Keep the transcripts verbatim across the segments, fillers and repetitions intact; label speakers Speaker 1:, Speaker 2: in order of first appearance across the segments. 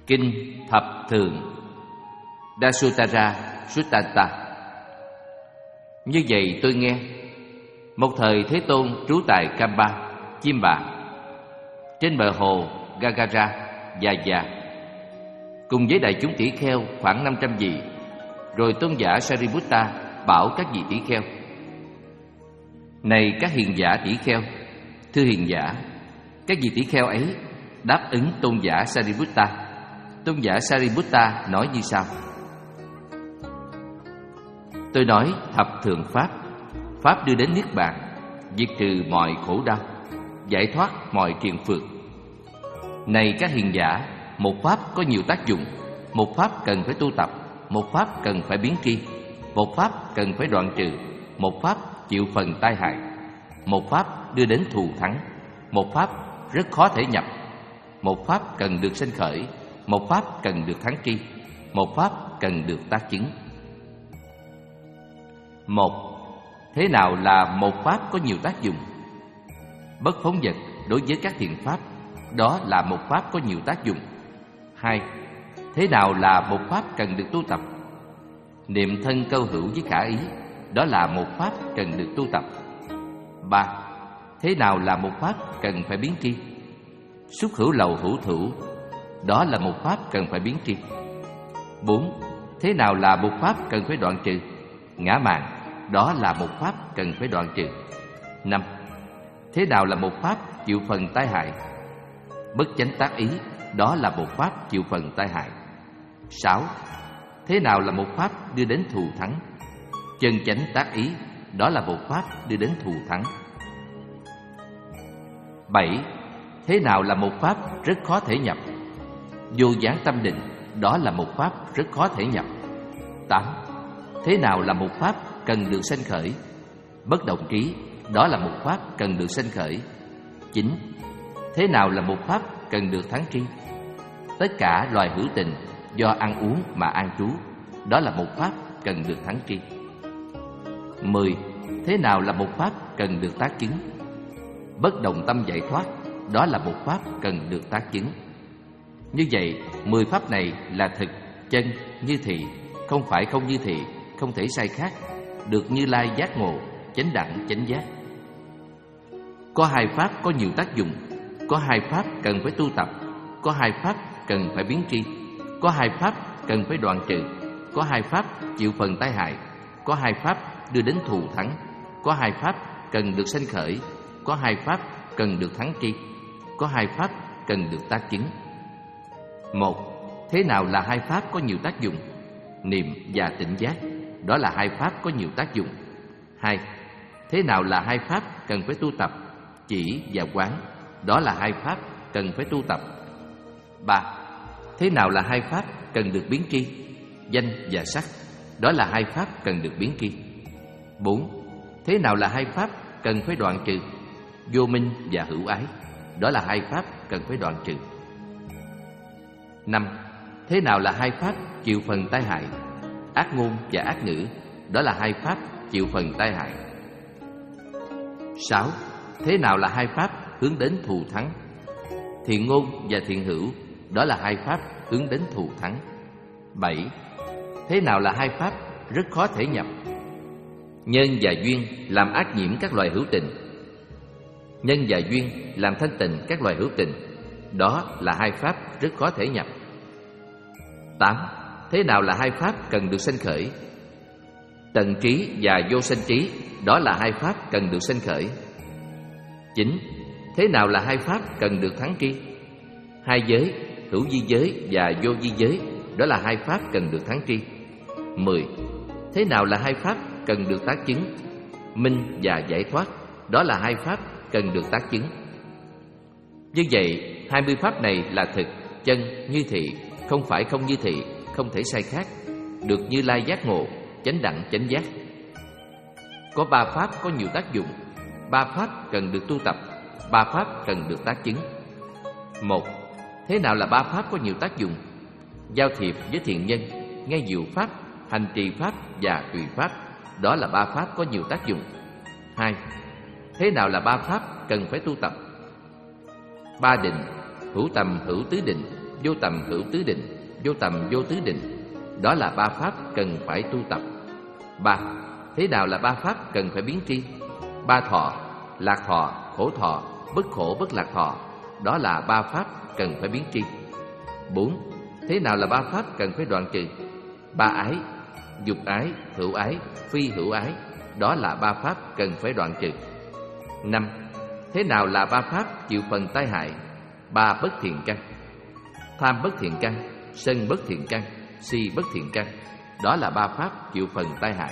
Speaker 1: Kinh Thập Thường Dasutara Suttanta. Như vậy tôi nghe, một thời Thế Tôn trú tại Kampa, Chiêm Bạ, trên bờ hồ Gagara, Yaya, cùng với đại chúng tỷ kheo khoảng năm trăm vị. Rồi tôn giả Sariputta bảo các vị tỷ kheo: Này các hiền giả tỷ kheo, thưa hiền giả, các vị tỷ kheo ấy đáp ứng tôn giả Sariputta. Tôn giả Sariputta nói như sau: Tôi nói thập thường pháp, pháp đưa đến niết bàn, diệt trừ mọi khổ đau, giải thoát mọi triền phược. Này các hiền giả, một pháp có nhiều tác dụng, một pháp cần phải tu tập, một pháp cần phải biến tri, một pháp cần phải đoạn trừ, một pháp chịu phần tai hại, một pháp đưa đến thù thắng, một pháp rất khó thể nhập, một pháp cần được sanh khởi, một pháp cần được thắng tri, một pháp cần được tác chứng. Một, thế nào là một pháp có nhiều tác dụng? Bất phóng dật đối với các thiện pháp, đó là một pháp có nhiều tác dụng. Hai, thế nào là một pháp cần được tu tập? Niệm thân câu hữu với khả ý, đó là một pháp cần được tu tập. Ba, thế nào là một pháp cần phải biến tri? Xúc hữu lậu hữu thủ, đó là một pháp cần phải biến tri. Bốn, thế nào là một pháp cần phải đoạn trừ? Ngã mạn, đó là một pháp cần phải đoạn trừ. Năm, thế nào là một pháp chịu phần tai hại? Bất chánh tác ý, đó là một pháp chịu phần tai hại. Sáu, thế nào là một pháp đưa đến thù thắng? Chân chánh tác ý, đó là một pháp đưa đến thù thắng. Bảy, thế nào là một pháp rất khó thể nhập? Vô gián tâm định, đó là một pháp rất khó thể nhập. Tám, thế nào là một pháp cần được sanh khởi? Bất động trí, đó là một pháp cần được sanh khởi. Chín, thế nào là một pháp cần được thắng tri? Tất cả loài hữu tình do ăn uống mà an trú, đó là một pháp cần được thắng tri. Mười, thế nào là một pháp cần được tác chứng? Bất động tâm giải thoát, đó là một pháp cần được tác chứng. Như vậy, mười pháp này là thực, chân, như thị, không phải không như thị, không thể sai khác, được Như Lai giác ngộ, chánh đẳng chánh giác. Có hai pháp có nhiều tác dụng, có hai pháp cần phải tu tập, có hai pháp cần phải biến tri, có hai pháp cần phải đoạn trừ, có hai pháp chịu phần tai hại, có hai pháp đưa đến thù thắng, có hai pháp cần được sanh khởi, có hai pháp cần được thắng tri, có hai pháp cần được tác chứng. Một, thế nào là hai pháp có nhiều tác dụng? Niệm và tỉnh giác, đó là hai pháp có nhiều tác dụng. Hai, thế nào là hai pháp cần phải tu tập? Chỉ và quán, đó là hai pháp cần phải tu tập. Ba, thế nào là hai pháp cần được biến tri? Danh và sắc, đó là hai pháp cần được biến tri. Bốn, thế nào là hai pháp cần phải đoạn trừ? Vô minh và hữu ái, đó là hai pháp cần phải đoạn trừ. Năm, thế nào là hai pháp chịu phần tai hại? Ác ngôn và ác ngữ, đó là hai pháp chịu phần tai hại. Sáu, thế nào là hai pháp hướng đến thù thắng? Thiện ngôn và thiện hữu, đó là hai pháp hướng đến thù thắng. Bảy, thế nào là hai pháp rất khó thể nhập? Nhân và duyên làm ác nhiễm các loài hữu tình, nhân và duyên làm thanh tịnh các loài hữu tình, đó là hai pháp rất khó thể nhập. Tám, thế nào là hai pháp cần được sanh khởi? Tận trí và vô sanh trí, đó là hai pháp cần được sanh khởi. Chín, thế nào là hai pháp cần được thắng tri? Hai giới, hữu vi giới và vô vi giới, đó là hai pháp cần được thắng tri. Mười, thế nào là hai pháp cần được tác chứng? Minh và giải thoát, đó là hai pháp cần được tác chứng. Như vậy, hai mươi pháp này là thực, chân, như thị, không phải không như thị, không thể sai khác, được Như Lai giác ngộ, chánh đẳng chánh giác. Có ba pháp có nhiều tác dụng, ba pháp cần được tu tập, ba pháp cần được tác chứng. Một, thế nào là ba pháp có nhiều tác dụng? Giao thiệp với thiện nhân, nghe diệu pháp, hành trì pháp và tùy pháp, đó là ba pháp có nhiều tác dụng. Hai, thế nào là ba pháp cần phải tu tập? Ba định, hữu tầm hữu tứ định, vô tầm hữu tứ định, vô tầm vô tứ định. Đó là ba pháp cần phải tu tập. Ba. Thế nào là ba pháp cần phải biến tri? Ba thọ, lạc thọ, khổ thọ, bất khổ bất lạc thọ. Đó là ba pháp cần phải biến tri. Bốn. Thế nào là ba pháp cần phải đoạn trừ? Ba ái, dục ái, hữu ái, phi hữu ái. Đó là ba pháp cần phải đoạn trừ. Năm. Thế nào là ba pháp chịu phần tai hại? Ba bất thiện căn. Tham bất thiện căn, sân bất thiện căn, si bất thiện căn. Đó là ba pháp chịu phần tai hại.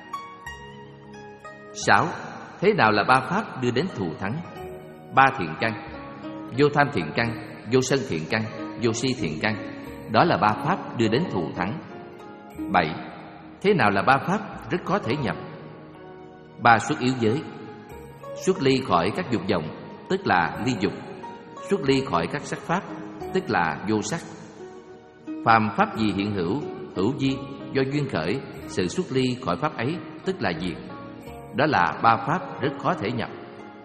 Speaker 1: Sáu. Thế nào là ba pháp đưa đến thù thắng? Ba thiện căn. Vô tham thiện căn, vô sân thiện căn, vô si thiện căn. Đó là ba pháp đưa đến thù thắng. Bảy. Thế nào là ba pháp rất khó thể nhập? Ba xuất yếu giới. Xuất ly khỏi các dục vọng, tức là ly dục. Xuất ly khỏi các sắc pháp, tức là vô sắc. Phàm pháp gì hiện hữu, hữu di, do duyên khởi, sự xuất ly khỏi pháp ấy, tức là diệt. Đó là ba pháp rất khó thể nhập.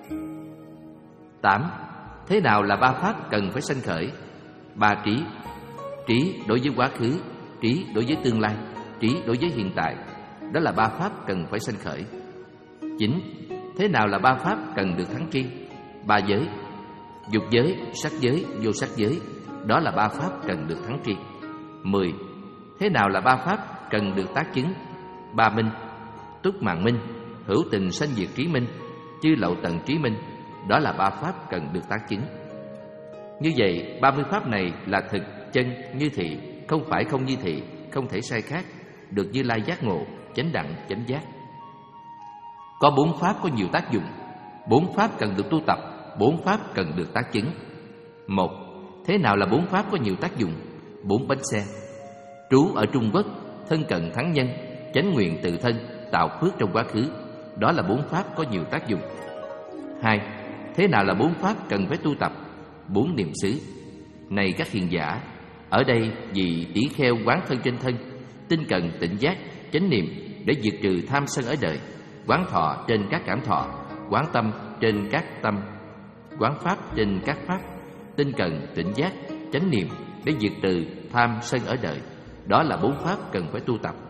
Speaker 1: Tám. Thế nào là ba pháp cần phải sanh khởi? Ba trí. Trí đối với quá khứ, trí đối với tương lai, trí đối với hiện tại. Đó là ba pháp cần phải sanh khởi. Chín. Thế nào là ba pháp cần được thắng tri? Ba giới. Dục giới, sắc giới, vô sắc giới. Đó là ba pháp cần được thắng tri. Mười. Thế nào là ba pháp cần được tác chứng? Ba minh. Túc mạng minh, hữu tình sanh diệt trí minh, chư lậu tận trí minh. Đó là ba pháp cần được tác chứng. Như vậy, ba mươi pháp này là thực, chân, như thị, không phải không như thị, không thể sai khác, được Như Lai giác ngộ, chánh đẳng, chánh giác. Có bốn pháp có nhiều tác dụng. Bốn pháp cần được tu tập, bốn pháp cần được tác chứng. Một. Thế nào là bốn pháp có nhiều tác dụng? Bốn bánh xe. Trú ở Trung Quốc, thân cận thắng nhân, chánh nguyện tự thân, tạo phước trong quá khứ. Đó là bốn pháp có nhiều tác dụng. Hai. Thế nào là bốn pháp cần phải tu tập? Bốn niệm xứ. Này các hiền giả, ở đây vì tỷ kheo quán thân trên thân, tinh cần tỉnh giác, chánh niệm để diệt trừ tham sân ở đời, quán thọ trên các cảm thọ, quán tâm trên các tâm, quán pháp trên các pháp, tinh cần tỉnh giác, chánh niệm để diệt trừ tham sân ở đời. Đó là bốn pháp cần phải tu tập.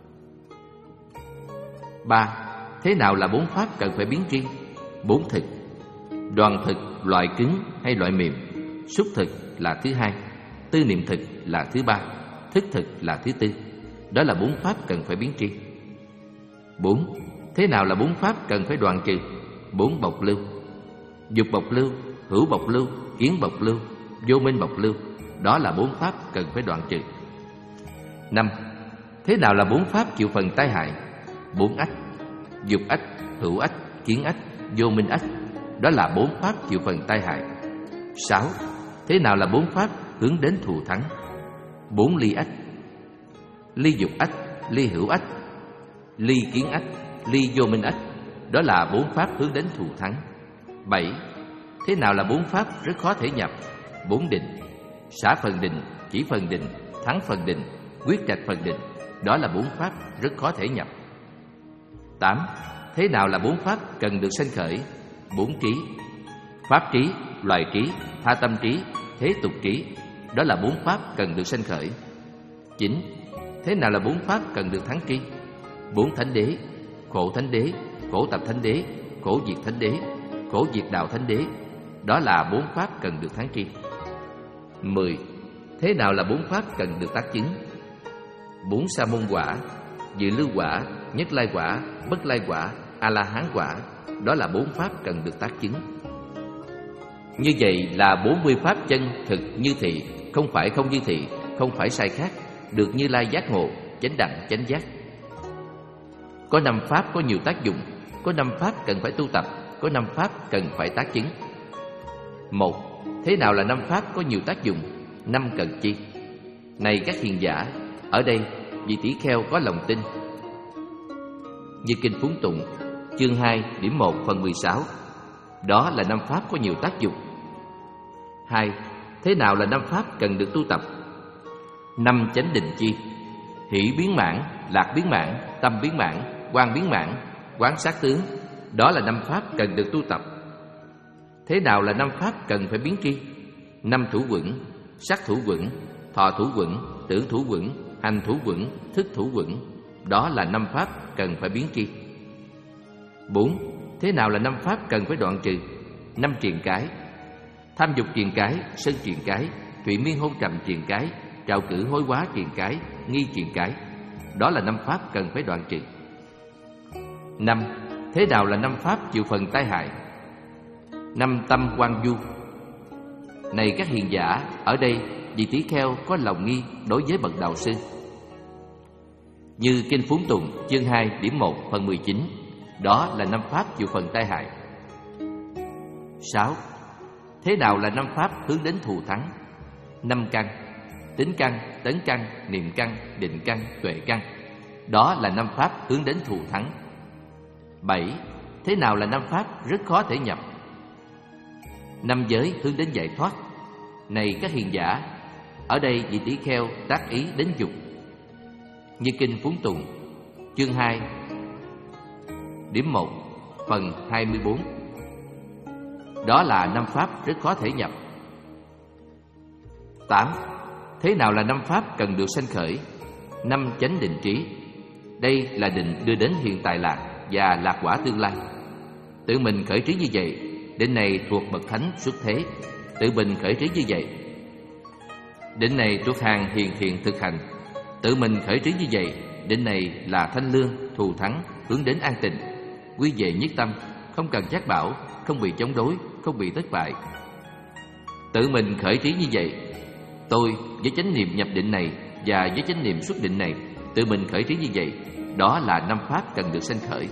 Speaker 1: Ba. Thế nào là bốn pháp cần phải biến tri? Bốn thực. Đoàn thực, loại cứng hay loại mềm. Xúc thực là thứ hai, tư niệm thực là thứ ba, thức thực là thứ tư. Đó là bốn pháp cần phải biến tri. Bốn. Thế nào là bốn pháp cần phải đoạn trừ? Bốn bộc lưu. Dục bộc lưu, hữu bộc lưu, kiến bộc lưu, vô minh bộc lưu. Đó là bốn pháp cần phải đoạn trừ. Năm. Thế nào là bốn pháp chịu phần tai hại? Bốn ách. Dục ách, hữu ách, kiến ách, vô minh ách. Đó là bốn pháp chịu phần tai hại. Sáu. Thế nào là bốn pháp hướng đến thù thắng? Bốn ly ách. Ly dục ách, ly hữu ách, ly kiến ách, ly vô minh ách. Đó là bốn pháp hướng đến thù thắng. Bảy. Thế nào là bốn pháp rất khó thể nhập? Bốn định. Xả phần định, chỉ phần định, thắng phần định, quyết trạch phần định. Đó là bốn pháp rất khó thể nhập. Tám. Thế nào là bốn pháp cần được sanh khởi? Bốn trí. Pháp trí, loài trí, tha tâm trí, thế tục trí. Đó là bốn pháp cần được sanh khởi. Chín. Thế nào là bốn pháp cần được thắng tri? Bốn thánh đế. Khổ thánh đế, khổ tập thánh đế, khổ diệt thánh đế, khổ diệt đạo thánh đế. Đó là bốn pháp cần được thắng tri. Mười. Thế nào là bốn pháp cần được tác chứng? Bốn sa môn quả, dự lưu quả, nhất lai quả, bất lai quả, a la hán quả. Đó là bốn pháp cần được tác chứng. Như vậy là bốn mươi pháp chân thực như thị, không phải không như thị, không phải sai khác, được Như Lai giác ngộ, chánh đẳng, chánh giác. Có năm pháp có nhiều tác dụng, có năm pháp cần phải tu tập, có năm pháp cần phải tác chứng. Một. Thế nào là năm pháp có nhiều tác dụng? Năm cần chi? Này các hiền giả, ở đây vị tỷ kheo có lòng tin. Như kinh Phúng Tụng, chương hai, điểm một, phần mười sáu. Đó là năm pháp có nhiều tác dụng. Hai. Thế nào là năm pháp cần được tu tập? Năm chánh định chi? Hỷ biến mãn, lạc biến mãn, tâm biến mãn, quan biến mãn, quán sát tướng. Đó là năm pháp cần được tu tập. Thế nào là năm pháp cần phải biến tri? Năm thủ vững, sắc thủ vững, thọ thủ vững, tưởng thủ vững, hành thủ vững, thức thủ vững. Đó là năm pháp cần phải biến tri. Bốn. Thế nào là năm pháp cần phải đoạn trừ? Năm triền cái: tham dục triền cái, sân triền cái, thụy miên hôn trầm triền cái, trạo cử hối hóa triền cái, nghi triền cái. Đó là năm pháp cần phải đoạn trừ. Năm. Thế nào là năm pháp chịu phần tai hại? Năm tâm quan du. Này các hiền giả, ở đây vị tỷ kheo có lòng nghi đối với bậc đạo sư. Như kinh Phúng Tùng chương hai điểm một phần mười chín, đó là năm pháp chịu phần tai hại. Sáu. Thế nào là năm pháp hướng đến thù thắng? Năm căn: tính căn, tấn căn, niệm căn, định căn, tuệ căn. Đó là năm pháp hướng đến thù thắng. Bảy. Thế nào là năm pháp rất khó thể nhập? Năm giới hướng đến giải thoát. Này các hiền giả, ở đây vị tỷ kheo tác ý đến dục. Như kinh Phúng Tùng chương hai điểm một phần hai mươi bốn. Đó là năm pháp rất khó thể nhập. Tám. Thế nào là năm pháp cần được sanh khởi? Năm chánh định trí. Đây là định đưa đến hiện tại lạc và lạc quả tương lai. Tự mình khởi trí như vậy, định này thuộc bậc thánh xuất thế. Tự mình khởi trí như vậy, định này thuộc hàng hiền thiện thực hành. Tự mình khởi trí như vậy, định này là thanh lương, thù thắng, hướng đến an tịnh, quy về nhất tâm, không cần giác bảo, không bị chống đối, không bị thất bại. Tự mình khởi trí như vậy, tôi với chánh niệm nhập định này và với chánh niệm xuất định này, tự mình khởi trí như vậy, đó là năm pháp cần được sanh khởi.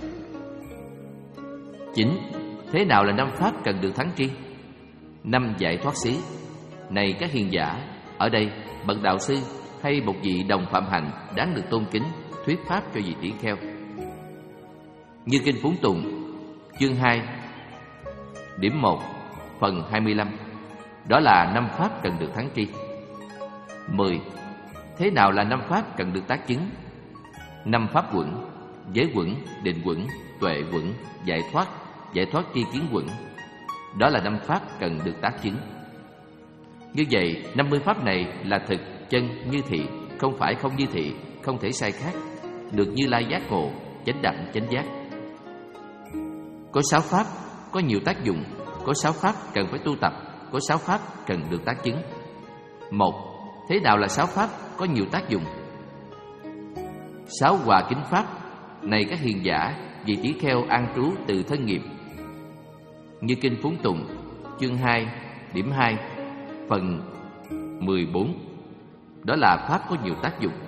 Speaker 1: Chín. Thế nào là năm pháp cần được thắng tri? Năm giải thoát xứ. Này các hiền giả, ở đây bậc đạo sư hay một vị đồng phạm hạnh đáng được tôn kính thuyết pháp cho vị tỷ kheo. Như kinh Phúng Tùng chương hai điểm một phần hai mươi lăm. Đó là năm pháp cần được thắng tri. Mười. Thế nào là năm pháp cần được tác chứng? Năm pháp quẩn: giới quẩn, định quẩn, tuệ quẩn, giải thoát, giải thoát tri kiến quẩn. Đó là năm pháp cần được tác chứng. Như vậy, năm mươi pháp này là thực, chân, như thị, không phải không như thị, không thể sai khác, được Như Lai giác ngộ, chánh đẳng, chánh giác. Có sáu pháp có nhiều tác dụng, có sáu pháp cần phải tu tập, có sáu pháp cần được tác chứng. Một. Thế nào là sáu pháp có nhiều tác dụng? Sáu hòa kính pháp. Này các hiền giả, vị tỷ kheo an trú từ thân nghiệp. Như kinh Phúng Tùng chương hai điểm hai phần mười bốn. Đó là pháp có nhiều tác dụng.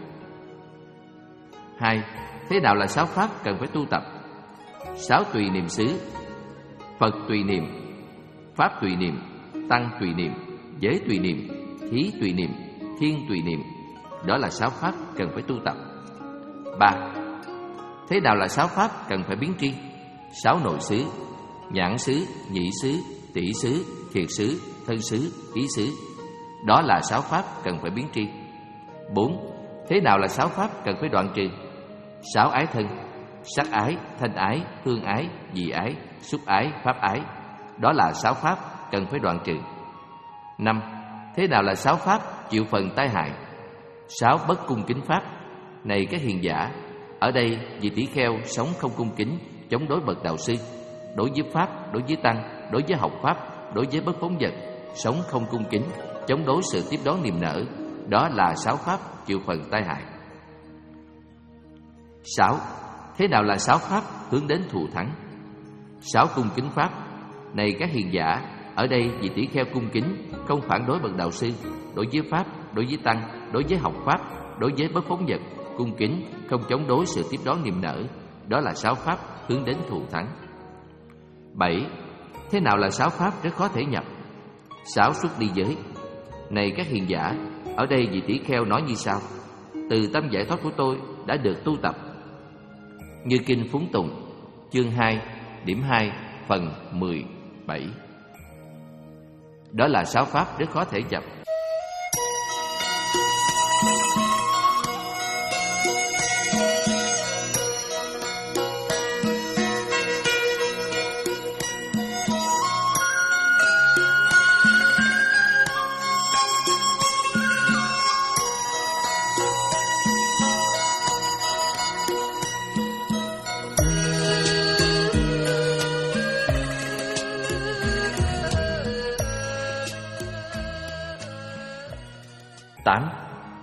Speaker 1: Hai. Thế nào là sáu pháp cần phải tu tập? Sáu tùy niệm xứ: Phật tùy niệm, pháp tùy niệm, tăng tùy niệm, giới tùy niệm, thí tùy niệm, thiên tùy niệm. Đó là sáu pháp cần phải tu tập. Ba. Thế nào là sáu pháp cần phải biến tri? Sáu nội xứ: nhãn xứ, nhĩ xứ, tỷ xứ, thiệt xứ, thân xứ, ý xứ. Đó là sáu pháp cần phải biến tri. Bốn. Thế nào là sáu pháp cần phải đoạn trừ? Sáu ái thân: sắc ái, thanh ái, hương ái, vị ái, xúc ái, pháp ái. Đó là sáu pháp cần phải đoạn trừ. Năm. Thế nào là sáu pháp chịu phần tai hại? Sáu bất cung kính pháp. Này các hiền giả, ở đây vị tỷ kheo sống không cung kính, chống đối bậc đạo sư, đối với pháp, đối với tăng, đối với học pháp, đối với bất phóng vật, sống không cung kính, chống đối sự tiếp đón niềm nở. Đó là sáu pháp chịu phần tai hại. Sáu. Thế nào là sáu pháp hướng đến thù thắng? Sáu cung kính pháp. Này các hiền giả, ở đây vị tỷ kheo cung kính, không phản đối bậc đạo sư, đối với pháp, đối với tăng, đối với học pháp, đối với bất phóng vật, cung kính, không chống đối sự tiếp đón niềm nở. Đó là sáu pháp hướng đến thù thắng. Bảy. Thế nào là sáu pháp rất khó thể nhập? Sáu xuất đi giới. Này các hiền giả, ở đây vị tỷ kheo nói như sau: từ tâm giải thoát của tôi đã được tu tập. Như kinh Phúng Tùng chương hai điểm hai phần mười bảy. Đó là sáu pháp rất khó thể nhập.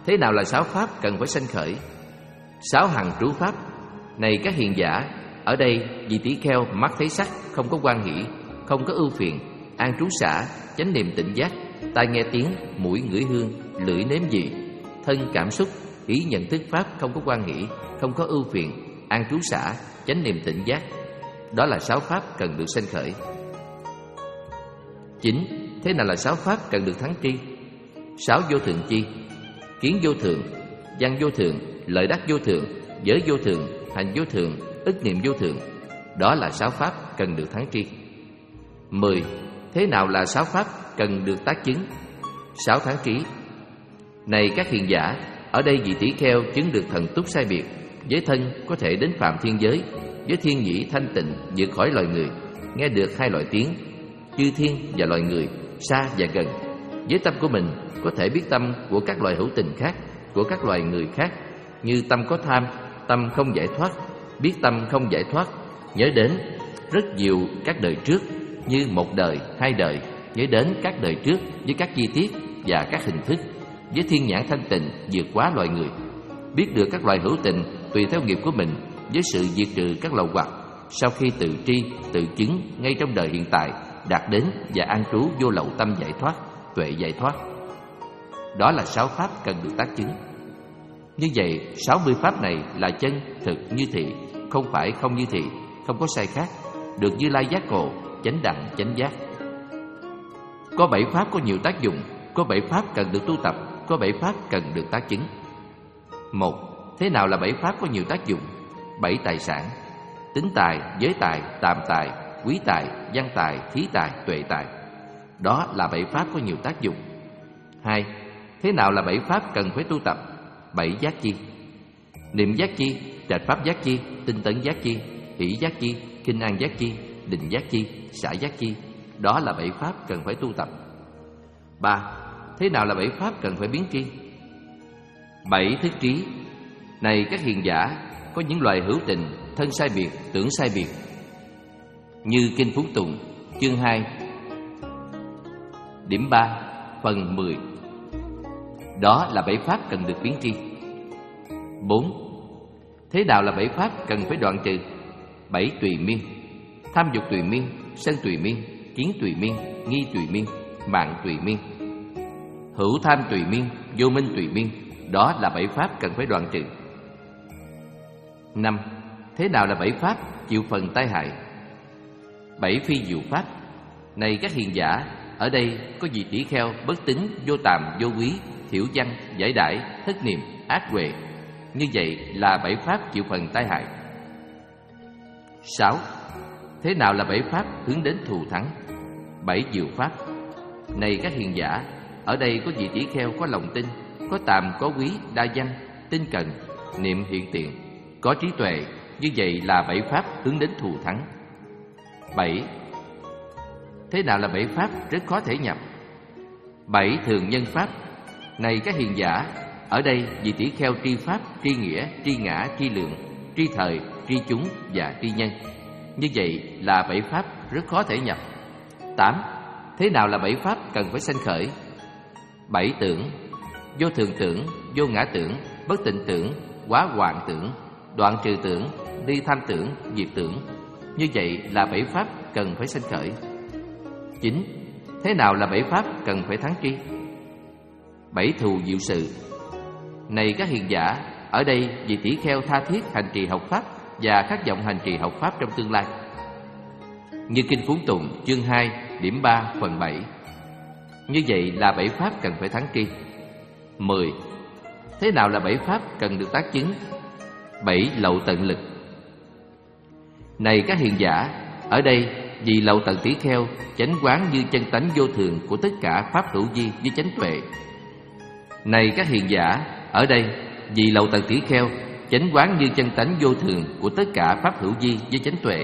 Speaker 1: thế nào là sáu pháp cần phải sanh khởi? Sáu hằng trú pháp. Này các hiền giả, ở đây vị tỷ kheo mắt thấy sắc, không có quan hỷ, không có ưu phiền, an trú xả, chánh niệm tỉnh giác, tai nghe tiếng, mũi ngửi hương, lưỡi nếm vị, thân cảm xúc, ý nhận thức pháp, không có quan hỷ, không có ưu phiền, an trú xả, chánh niệm tỉnh giác. Đó là sáu pháp cần được sanh khởi. Chín. Thế nào là sáu pháp cần được thắng tri? Sáu vô thượng chi: kiến vô thượng, văn vô thượng, lợi đắc vô thượng, giới vô thượng, hành vô thượng, ức niệm vô thượng. Đó là sáu pháp cần được thắng tri. Mười. Thế nào là sáu pháp cần được tác chứng? Sáu thắng trí. Này các hiền giả, ở đây vị tỷ kheo chứng được thần túc sai biệt, với thân có thể đến phạm thiên giới, với thiên nhĩ thanh tịnh vượt khỏi loài người, nghe được hai loại tiếng, chư thiên và loài người, xa và gần. Với tâm của mình có thể biết tâm của các loài hữu tình khác, của các loài người khác, như tâm có tham, tâm không giải thoát, biết tâm không giải thoát, nhớ đến rất nhiều các đời trước, như một đời, hai đời, nhớ đến các đời trước với các chi tiết và các hình thức, với thiên nhãn thanh tịnh vượt quá loài người, biết được các loài hữu tình tùy theo nghiệp của mình, với sự diệt trừ các lậu hoặc, sau khi tự tri, tự chứng ngay trong đời hiện tại, đạt đến và an trú vô lậu tâm giải thoát, tuệ giải thoát. Đó là sáu pháp cần được tác chứng. Như vậy, sáu mươi pháp này là chân, thực, như thị, không phải không như thị, không có sai khác, được Như Lai giác ngộ, chánh đẳng, chánh giác. Có bảy pháp có nhiều tác dụng, có bảy pháp cần được tu tập, có bảy pháp cần được tác chứng. Một. Thế nào là bảy pháp có nhiều tác dụng? Bảy tài sản: tính tài, giới tài, tàm tài, quý tài, văn tài, thí tài, tuệ tài. Đó là bảy pháp có nhiều tác dụng. Hai. Thế nào là bảy pháp cần phải tu tập? Bảy giác chi: niệm giác chi, trạch pháp giác chi, tinh tấn giác chi, hỷ giác chi, kinh an giác chi, định giác chi, xả giác chi. Đó là bảy pháp cần phải tu tập. Ba. Thế nào là bảy pháp cần phải biến tri? Bảy thức trí. Này các hiền giả, có những loài hữu tình, thân sai biệt, tưởng sai biệt. Như Kinh Phú Tùng, chương hai, điểm ba, phần mười. Đó là bảy pháp cần được biến tri. Bốn. Thế nào là bảy pháp cần phải đoạn trừ? Bảy tùy miên: tham dục tùy miên, sân tùy miên, kiến tùy miên, nghi tùy miên, mạng tùy miên. Hữu tham tùy miên, vô minh tùy miên. Đó là bảy pháp cần phải đoạn trừ. Năm. Thế nào là bảy pháp chịu phần tai hại? Bảy phi diệu pháp. Này các hiền giả, ở đây có vị tỷ kheo bất tín, vô tàm, vô quý, thiểu văn, giải đãi, thất niệm, ác huệ. Như vậy là bảy pháp chịu phần tai hại. Sáu. Thế nào là bảy pháp hướng đến thù thắng? Bảy diệu pháp. Này các hiền giả, ở đây có vị tỷ kheo có lòng tin, có tàm, có quý, đa văn, tinh cần, niệm hiện tiện, có trí tuệ. Như vậy là bảy pháp hướng đến thù thắng. Bảy. Thế nào là bảy pháp rất khó thể nhập? Bảy thường nhân pháp. Này các hiền giả, ở đây vị tỷ kheo tri pháp, tri nghĩa, tri ngã, tri lượng, tri thời, tri chúng và tri nhân. Như vậy là bảy pháp rất khó thể nhập. Tám. Thế nào là bảy pháp cần phải sanh khởi? Bảy tưởng: vô thường tưởng, vô ngã tưởng, bất tịnh tưởng, quá hoạn tưởng, đoạn trừ tưởng, ly tham tưởng, diệt tưởng. Như vậy là bảy pháp cần phải sanh khởi. Chín. Thế nào là bảy pháp cần phải thắng tri? Bảy thù diệu sự. Này các hiền giả, ở đây vị tỷ kheo tha thiết hành trì học pháp và khát vọng hành trì học pháp trong tương lai. Như Kinh Phú Tùng, chương hai, điểm ba, phần bảy. Như vậy là bảy pháp cần phải thắng tri. Mười. Thế nào là bảy pháp cần được tác chứng? Bảy lậu tận lực. Này các hiền giả, ở đây vì lậu tận tỷ kheo chánh quán như chân tánh vô thường của tất cả pháp hữu vi với chánh tuệ. Này các hiền giả, ở đây vì lậu tận tỷ kheo chánh quán như chân tánh vô thường của tất cả pháp hữu vi với chánh tuệ.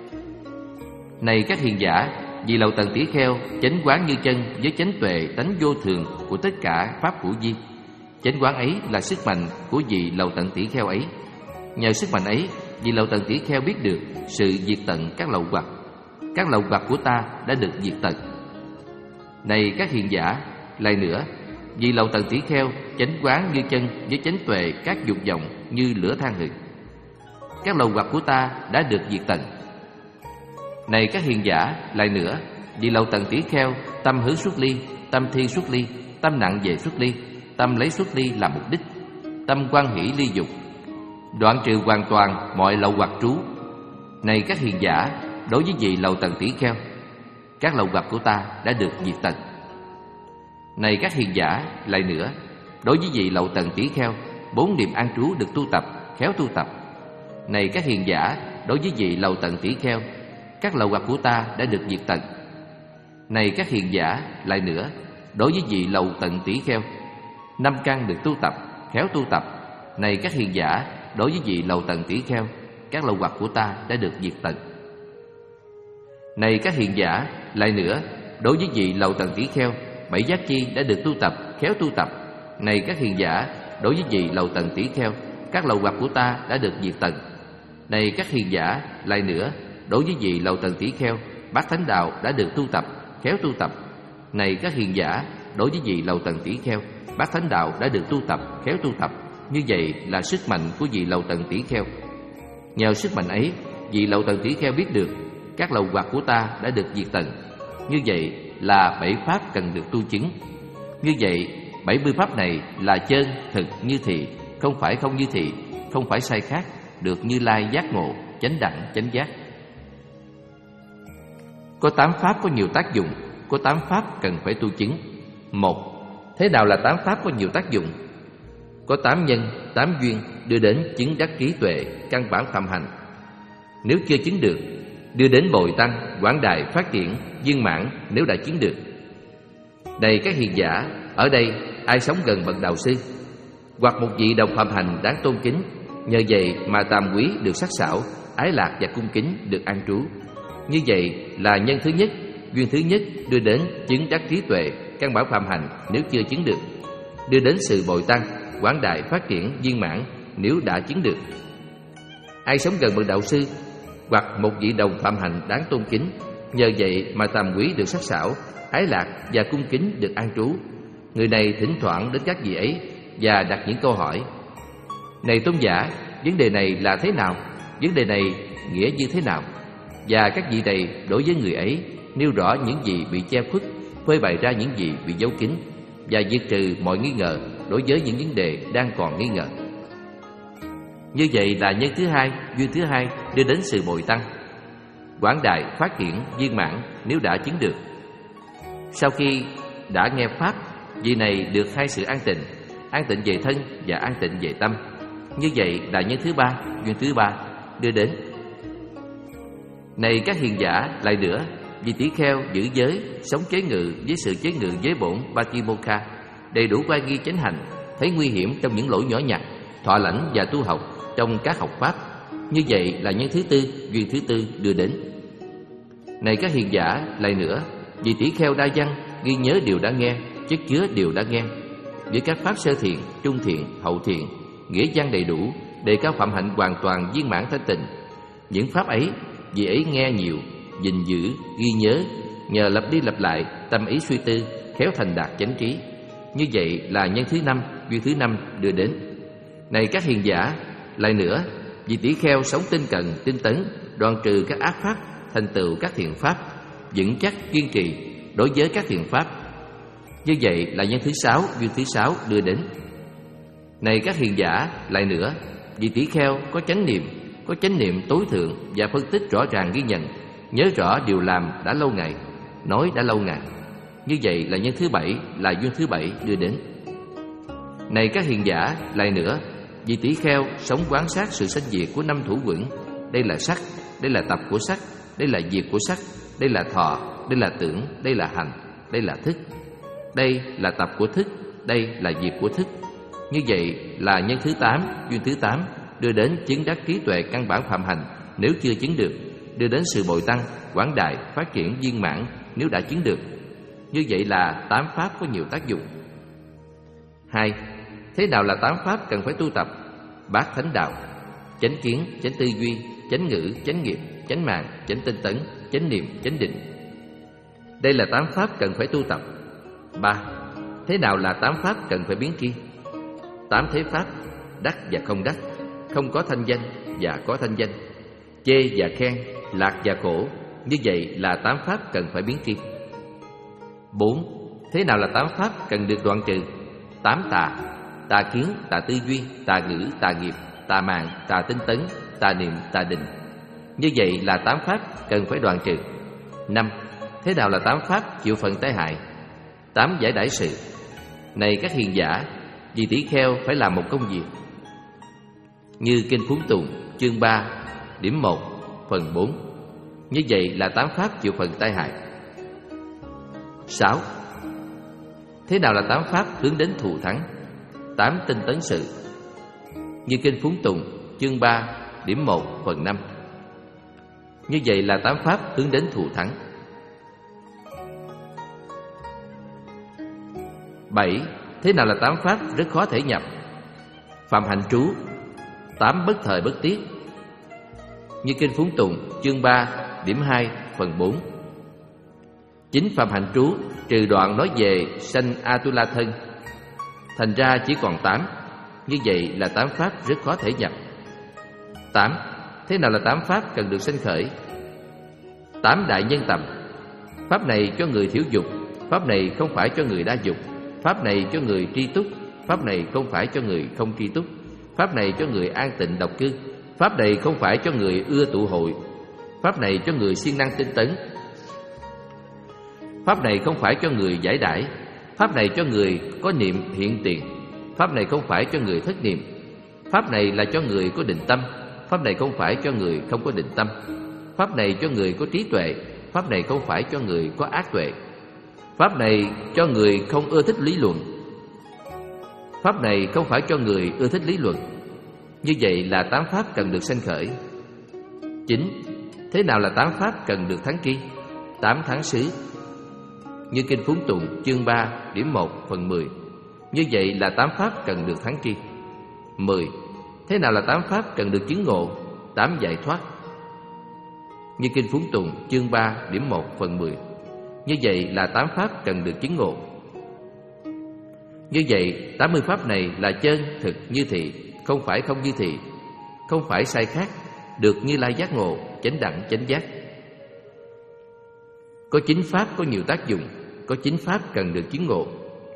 Speaker 1: Này các hiền giả, vì lậu tận tỷ kheo chánh quán như chân với chánh tuệ tánh vô thường của tất cả pháp hữu vi. Chánh quán ấy là sức mạnh của vị lậu tận tỷ kheo ấy. Nhờ sức mạnh ấy, vị lậu tận tỷ kheo biết được sự diệt tận các lậu hoặc. Các lậu hoặc của ta đã được diệt tận. Này các hiền giả, lại nữa, Vì lậu tận tỷ kheo, chánh quán như chân với chánh tuệ các dục vọng như lửa than hừng. Các lậu hoặc của ta đã được diệt tận. Này các hiền giả, lại nữa, vì lậu tận tỷ kheo, tâm hướng xuất ly, tâm thi xuất ly, tâm nặng về xuất ly, tâm lấy xuất ly làm mục đích, tâm quan hỷ ly dục, đoạn trừ hoàn toàn mọi lậu hoặc trú. Này các hiền giả, đối với vị lậu tận tỷ kheo, các lậu hoặc của ta đã được diệt tận. Này các hiền giả, lại nữa, đối với vị lậu tận tỷ kheo, bốn niệm an trú được tu tập, khéo tu tập. Này các hiền giả, đối với vị lậu tận tỷ kheo, các lậu hoặc của ta đã được diệt tận. Này các hiền giả, lại nữa, đối với vị lậu tận tỷ kheo, năm căn được tu tập, khéo tu tập. Này các hiền giả, đối với vị lậu tận tỷ kheo, các lậu hoặc của ta đã được diệt tận. Này các hiền giả, lại nữa, đối với vị lậu tận tỷ kheo, bảy giác chi đã được tu tập, khéo tu tập. Này các hiền giả, đối với vị lậu tận tỷ kheo, các lậu hoặc của ta đã được diệt tận. Này các hiền giả, lại nữa, đối với vị lậu tận tỷ kheo, bát thánh đạo đã được tu tập, khéo tu tập. Này các hiền giả, đối với vị lậu tận tỷ kheo, bát thánh đạo đã được tu tập, khéo tu tập. Như vậy là sức mạnh của vị lậu tận tỷ kheo. Nhờ sức mạnh ấy, vị lậu tận tỷ kheo biết được các lậu hoặc của ta đã được diệt tận. Như vậy là bảy pháp cần được tu chứng. Như vậy, bảy mươi pháp này là chân, thực, như thị, không phải không như thị, không phải sai khác, được Như Lai giác ngộ, chánh đẳng, chánh giác. Có tám pháp có nhiều tác dụng, có tám pháp cần phải tu chứng. Một, thế nào là tám pháp có nhiều tác dụng? Có tám nhân, tám duyên đưa đến chứng đắc trí tuệ, căn bản phạm hành. Nếu chưa chứng được, đưa đến bồi tăng, quảng đại, phát triển, viên mãn nếu đã chứng được. Này các hiền giả, ở đây ai sống gần bậc đạo sư hoặc một vị đồng phạm hành đáng tôn kính, nhờ vậy mà tam quý được sắc sảo, ái lạc và cung kính được an trú. Như vậy là nhân thứ nhất, duyên thứ nhất đưa đến chứng đắc trí tuệ, căn bản phạm hành nếu chưa chứng được, đưa đến sự bồi tăng, quảng đại, phát triển, viên mãn nếu đã chứng được. Ai sống gần bậc đạo sư hoặc một vị đồng phạm hành đáng tôn kính, nhờ vậy mà tam quý được sắc sảo, ái lạc và cung kính được an trú. Người này thỉnh thoảng đến các vị ấy và đặt những câu hỏi: này tôn giả, vấn đề này là thế nào? Vấn đề này nghĩa như thế nào? Và các vị này đối với người ấy nêu rõ những gì bị che khuất, phơi bày ra những gì bị giấu kín, và diệt trừ mọi nghi ngờ đối với những vấn đề đang còn nghi ngờ. Như vậy là nhân thứ hai, duyên thứ hai đưa đến sự bồi tăng, quảng đại, phát triển, viên mãn nếu đã chứng được. Sau khi đã nghe pháp, vị này được hai sự an tịnh, an tịnh về thân và an tịnh về tâm. Như vậy là nhân thứ ba, duyên thứ ba đưa đến. Này các hiền giả, lại nữa, vì tỷ kheo giữ giới, sống chế ngự với sự chế ngự giới bổn Patimokkha, đầy đủ oai nghi chánh hành, thấy nguy hiểm trong những lỗi nhỏ nhặt, thọ lãnh và tu học trong các học pháp. Như vậy là nhân thứ tư, duyên thứ tư đưa đến. Này các hiền giả, lại nữa, vì tỷ kheo đa văn, ghi nhớ điều đã nghe, chất chứa điều đã nghe, với các pháp sơ thiện, trung thiện, hậu thiện, nghĩa văn đầy đủ, đề cao phạm hạnh hoàn toàn viên mãn thanh tịnh. Những pháp ấy, vì ấy nghe nhiều, gìn giữ, ghi nhớ, nhờ lặp đi lặp lại, tâm ý suy tư, khéo thành đạt chánh trí. Như vậy là nhân thứ năm, duyên thứ năm đưa đến. Này các hiền giả, lại nữa, vì tỷ kheo sống tinh cần, tinh tấn, đoạn trừ các ác pháp, thành tựu các thiện pháp, vững chắc kiên trì đối với các thiện pháp. Như vậy là nhân thứ sáu, duyên thứ sáu đưa đến. Này các hiền giả, lại nữa, vì tỷ kheo có chánh niệm, có chánh niệm tối thượng và phân tích rõ ràng ghi nhận, nhớ rõ điều làm đã lâu ngày, nói đã lâu ngày. Như vậy là nhân thứ bảy, là duyên thứ bảy đưa đến. Này các hiền giả, lại nữa, vì tỷ kheo sống quán sát sự sanh diệt của năm thủ quẩn. Đây là sắc, đây là tập của sắc, đây là diệt của sắc, đây là thọ, đây là tưởng, đây là hành, đây là thức. Đây là tập của thức, đây là diệt của thức. Như vậy là nhân thứ tám, duyên thứ tám đưa đến chứng đắc trí tuệ căn bản phạm hành nếu chưa chứng được, đưa đến sự bồi tăng, quảng đại, phát triển viên mãn nếu đã chứng được. Như vậy là tám pháp có nhiều tác dụng. Hai, thế nào là tám pháp cần phải tu tập? Bát thánh đạo: chánh kiến, chánh tư duy, chánh ngữ, chánh nghiệp, chánh mạng, chánh tinh tấn, chánh niệm, chánh định. Đây là tám pháp cần phải tu tập. Ba, thế nào là tám pháp cần phải biến tri? Tám thế pháp: đắc và không đắc, không có thanh danh và có thanh danh, chê và khen, lạc và khổ. Như vậy là tám pháp cần phải biến tri. Bốn. Thế nào là tám pháp cần được đoạn trừ? Tám tà: tà kiến, tà tư duy, tà ngữ, tà nghiệp, tà mạng, tà tinh tấn, tà niệm, tà định. Như vậy là tám pháp cần phải đoạn trừ. Năm. Thế nào là tám pháp chịu phần tai hại? Tám giải đãi sự: này các hiền giả, vì tỷ kheo phải làm một công việc. Như kinh Phúng Tùng chương ba điểm một phần bốn. Như vậy là tám pháp chịu phần tai hại. Sáu. Thế nào là tám pháp hướng đến thù thắng? Tám tinh tấn sự. Như kinh Phúng Tùng chương ba điểm một phần năm. Như vậy là tám pháp hướng đến thù thắng. Bảy. Thế nào là tám pháp rất khó thể nhập? Phạm hạnh trú: tám bất thời bất tiết. Như kinh Phúng Tùng chương ba điểm hai phần bốn. Chính phạm hạnh trú trừ đoạn nói về sanh Atula thân, thành ra chỉ còn tám. Như vậy là tám pháp rất khó thể nhập. Tám. Thế nào là tám pháp cần được sanh khởi? Tám đại nhân tầm: pháp này cho người thiểu dục, pháp này không phải cho người đa dục, pháp này cho người tri túc, pháp này không phải cho người không tri túc, pháp này cho người an tịnh độc cư, pháp này không phải cho người ưa tụ hội, pháp này cho người siêng năng tinh tấn, pháp này không phải cho người giải đãi, pháp này cho người có niệm hiện tiền, pháp này không phải cho người thất niệm, pháp này là cho người có định tâm, pháp này không phải cho người không có định tâm, pháp này cho người có trí tuệ, pháp này không phải cho người có ác tuệ, pháp này cho người không ưa thích lý luận, pháp này không phải cho người ưa thích lý luận. Như vậy là tám pháp cần được sanh khởi. Chín. Thế nào là tám pháp cần được thắng tri? Tám thắng xứ. Như kinh Phúng Tùng chương ba điểm một phần mười. Như vậy là tám pháp cần được thắng tri. Mười. Thế nào là tám pháp cần được chứng ngộ? Tám giải thoát. Như kinh Phúng Tùng chương ba điểm một phần mười. Như vậy là tám pháp cần được chứng ngộ. Như vậy tám mươi pháp này là chân thực như thị, không phải không như thị, không phải sai khác, được Như Lai giác ngộ, chánh đẳng chánh giác. Có chín pháp có nhiều tác dụng, có chín pháp cần được chứng ngộ.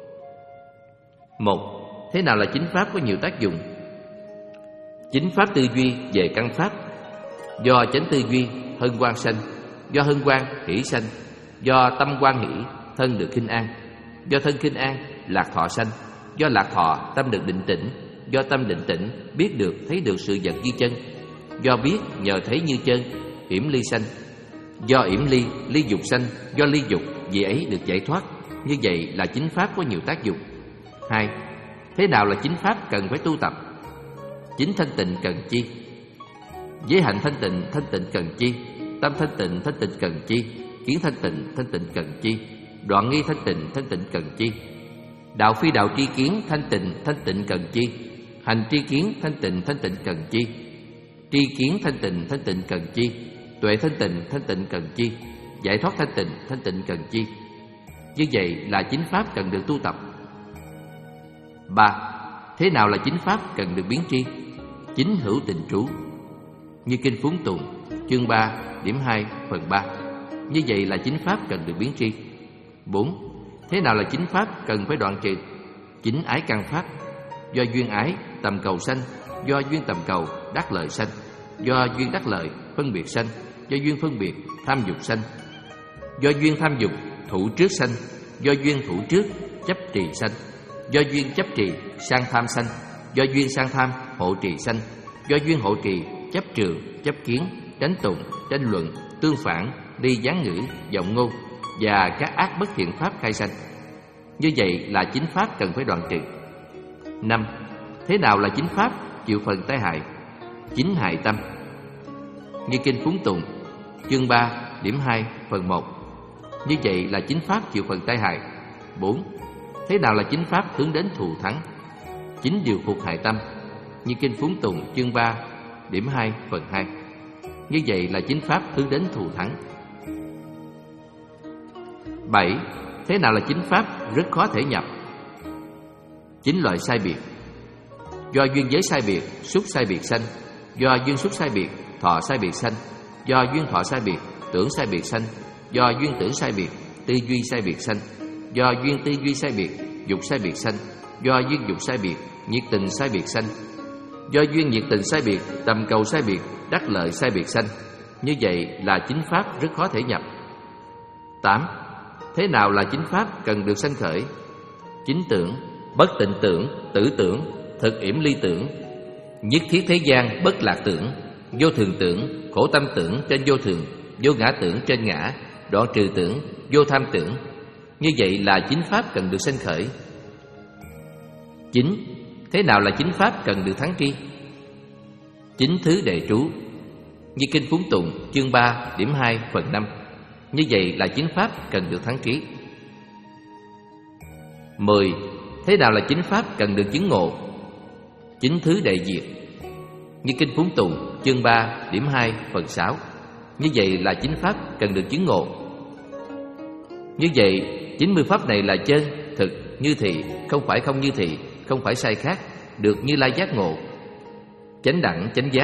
Speaker 1: Một. Thế nào là chín pháp có nhiều tác dụng? Chín pháp tư duy về căn pháp: do chánh tư duy hân hoan sanh, do hân hoan hỷ sanh, do tâm hoan hỷ thân được khinh an, do thân khinh an lạc thọ sanh, do lạc thọ tâm được định tĩnh, do tâm định tĩnh biết được thấy được sự vật như chân, do biết nhờ thấy như chân yểm ly sanh, do yểm ly ly dục sanh, do ly dục vì ấy được giải thoát. Như vậy là chín pháp có nhiều tác dụng. Hai. Thế nào là chín pháp cần phải tu tập? Chín thanh tịnh cần chi? Giới hạnh thanh tịnh thanh tịnh cần chi? Tâm thanh tịnh thanh tịnh cần chi? Kiến thanh tịnh thanh tịnh cần chi? Đoạn nghi thanh tịnh thanh tịnh cần chi? Đạo phi đạo tri kiến thanh tịnh thanh tịnh cần chi? Hành tri kiến thanh tịnh thanh tịnh cần chi? Tri kiến thanh tịnh thanh tịnh cần chi? Tuệ thanh tịnh thanh tịnh cần chi? Giải thoát thanh tịnh thanh tịnh cần chi? Như vậy là chín pháp cần được tu tập. Ba. Thế nào là chín pháp cần được biến tri? Chín hữu tình trú. Như kinh Phúng Tùng chương ba điểm hai phần ba. Như vậy là chín pháp cần được biến tri. Bốn. Thế nào là chín pháp cần phải đoạn trừ? Chín ái căn pháp: do duyên ái tầm cầu sanh, do duyên tầm cầu đắc lợi sanh, do duyên đắc lợi phân biệt sanh, do duyên phân biệt tham dục sanh, do duyên tham dục thủ trước sanh, do duyên thủ trước chấp trì sanh, do duyên chấp trì sang tham sanh, do duyên sang tham hộ trì sanh, do duyên hộ trì chấp trường, chấp kiến, tránh tụng, tranh luận, tương phản, đi gián ngữ, vọng ngôn và các ác bất thiện pháp khai sanh. Như vậy là chín pháp cần phải đoạn trừ. Năm. Thế nào là chín pháp chịu phần tai hại? Chín hại tâm. Như kinh Phúng Tùng chương ba điểm hai phần một. Như vậy là chín pháp chịu phần tai hại. Bốn. Thế nào là chín pháp hướng đến thù thắng? Chín điều phục hại tâm. Như kinh Phúng Tùng chương ba điểm hai phần hai. Như vậy là chín pháp hướng đến thù thắng. Bảy. Thế nào là chín pháp rất khó thể nhập? chín loại sai biệt. Do duyên giới sai biệt, xúc sai biệt sanh. Do duyên xúc sai biệt, thọ sai biệt sanh. Do duyên thọ sai biệt, tưởng sai biệt sanh. Do duyên tưởng sai biệt, tư duy sai biệt sanh. Do duyên tư duy sai biệt, dục sai biệt sanh. Do duyên dục sai biệt, nhiệt tình sai biệt sanh. Do duyên nhiệt tình sai biệt, tầm cầu sai biệt, đắc lợi sai biệt sanh. Như vậy là chính pháp rất khó thể nhập. Tám. Thế nào là chính pháp cần được sanh khởi? Chính tưởng, bất tịnh tưởng, tử tưởng, thực yểm ly tưởng, nhất thiết thế gian bất lạc tưởng, vô thường tưởng, khổ tâm tưởng trên vô thường, vô ngã tưởng trên ngã, đoạn trừ tưởng, vô tham tưởng. Như vậy là chính pháp cần được sanh khởi. Chín. Thế nào là chính pháp cần được thắng tri? Chính thứ đệ trú. Như kinh Phúng Tùng chương ba điểm hai phần năm. Như vậy là chính pháp cần được thắng trí. Mười. Thế nào là chính pháp cần được chứng ngộ? Chính thứ đệ diệt. Như kinh Phúng Tùng chương ba điểm hai phần sáu. Như vậy là chính pháp cần được chứng ngộ. Như vậy chín mươi pháp này là chân, thực, như thị, không phải không như thị, không phải sai khác, được Như Lai giác ngộ, chánh đẳng chánh giác.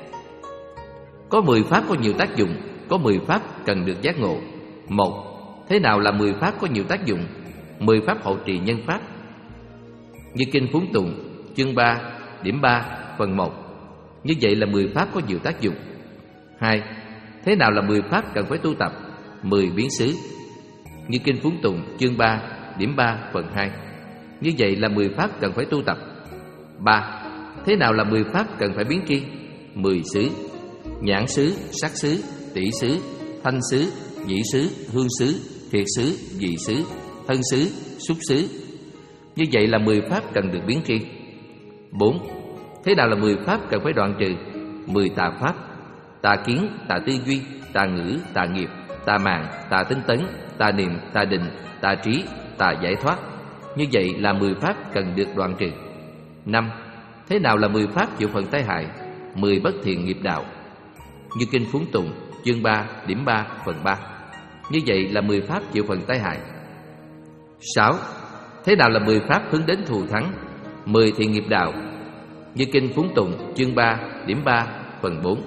Speaker 1: Có mười pháp có nhiều tác dụng, có mười pháp cần được giác ngộ. Một. Thế nào là mười pháp có nhiều tác dụng? Mười pháp hậu trì nhân pháp. Như kinh Phúng Tùng chương ba điểm ba phần một. Như vậy là mười pháp có nhiều tác dụng. Hai. Thế nào là mười pháp cần phải tu tập? Mười biến xứ. Như kinh Phúng Tùng chương ba điểm ba phần hai. Như vậy là mười pháp cần phải tu tập. Ba. Thế nào là mười pháp cần phải biến tri? Mười xứ. Nhãn xứ, sắc xứ, tỷ xứ, thanh xứ, nhĩ xứ, hương xứ, thiệt xứ, vị xứ, thân xứ, xúc xứ. Như vậy là mười pháp cần được biến tri. Bốn. Thế nào là mười pháp cần phải đoạn trừ? Mười tà pháp. Tà kiến, tà tư duy, tà ngữ, tà nghiệp, tà màng, tà tinh tấn, tà niệm, tà định, tà trí, tà giải thoát. Như vậy là mười pháp cần được đoạn trừ. Năm. Thế nào là mười pháp chịu phần tai hại? Mười bất thiện nghiệp đạo. Như kinh Phúng Tùng chương ba điểm ba phần ba. Như vậy là mười pháp chịu phần tai hại. Sáu. Thế nào là mười pháp hướng đến thù thắng? Mười thiện nghiệp đạo. Như kinh Phúng Tùng chương ba điểm ba phần bốn.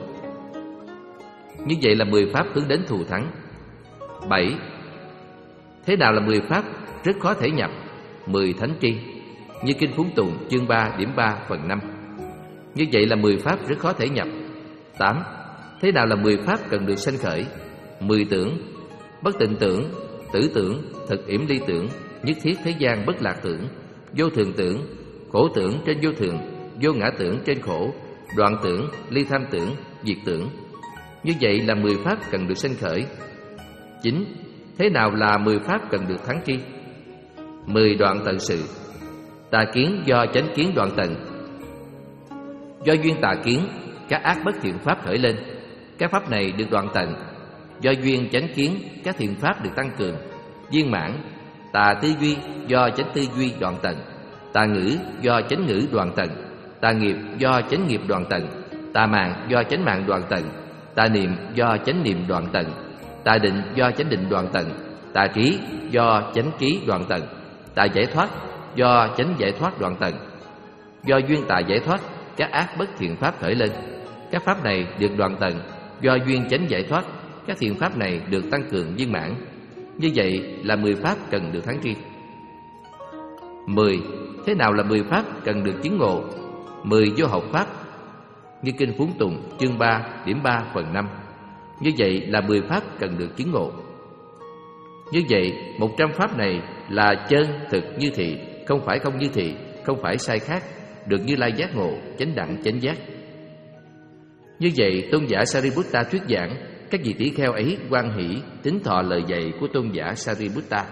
Speaker 1: Như vậy là mười pháp hướng đến thù thắng. Bảy. Thế nào là mười pháp rất khó thể nhập? Mười thánh tri. Như kinh Phúng Tùng chương ba điểm ba phần năm. Như vậy là mười pháp rất khó thể nhập. Tám. Thế nào là mười pháp cần được sanh khởi? Mười tưởng, bất tịnh tưởng, tử tưởng, thực yểm ly tưởng, nhất thiết thế gian bất lạc tưởng, vô thường tưởng, khổ tưởng trên vô thường, vô ngã tưởng trên khổ, đoạn tưởng, ly tham tưởng, diệt tưởng. Như vậy là mười pháp cần được sanh khởi. Chín. Thế nào là mười pháp cần được thắng tri? Mười đoạn tận sự. Tà kiến do chánh kiến đoạn tận. Do duyên tà kiến, các ác bất thiện pháp khởi lên, các pháp này được đoạn tận. Do duyên chánh kiến, các thiện pháp được tăng cường, viên mãn. Tà tư duy do chánh tư duy đoạn tận. Tà ngữ do chánh ngữ đoạn tận. Tà nghiệp do chánh nghiệp đoạn tận. Tà màng do chánh mạng đoạn tận. Tà niệm do chánh niệm đoạn tận. Tà định do chánh định đoạn tận. Tà trí do chánh trí đoạn tận. Tà giải thoát do chánh giải thoát đoạn tận. Do duyên tà giải thoát, các ác bất thiện pháp khởi lên, các pháp này được đoạn tận. Do duyên chánh giải thoát, các thiện pháp này được tăng cường viên mãn. Như vậy là mười pháp cần được thắng tri. Mười. Thế nào là mười pháp cần được chứng ngộ? Mười vô học pháp. Như kinh Phúng Tùng chương ba điểm ba phần năm. Như vậy là mười pháp cần được chứng ngộ. Như vậy một trăm pháp này là chân, thực, như thị, không phải không như thị, không phải sai khác, được Như Lai giác ngộ, chánh đẳng chánh giác. Như vậy tôn giả Sariputta thuyết giảng, các vị tỷ kheo ấy hoan hỷ tín thọ lời dạy của tôn giả Sariputta.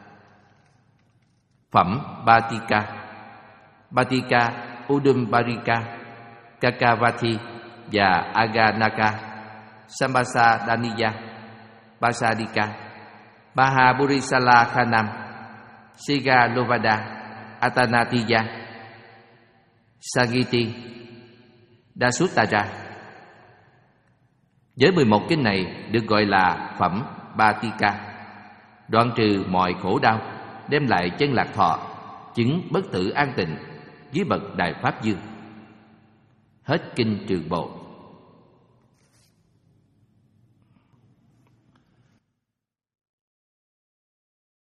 Speaker 1: Phẩm Batika. Batika, Udumbarika, Kakavati và Aganaka, Sambasadaniya, Basadika, Mahaburisala Khanam, Sigalovada, Atanatiya, Sagiti, Dasutara. Với mười một kinh này được gọi là phẩm Batika, đoạn trừ mọi khổ đau, đem lại chân lạc thọ. chứng bất tử an tịnh dưới bậc Đại Pháp Dương. Hết kinh Trường Bộ.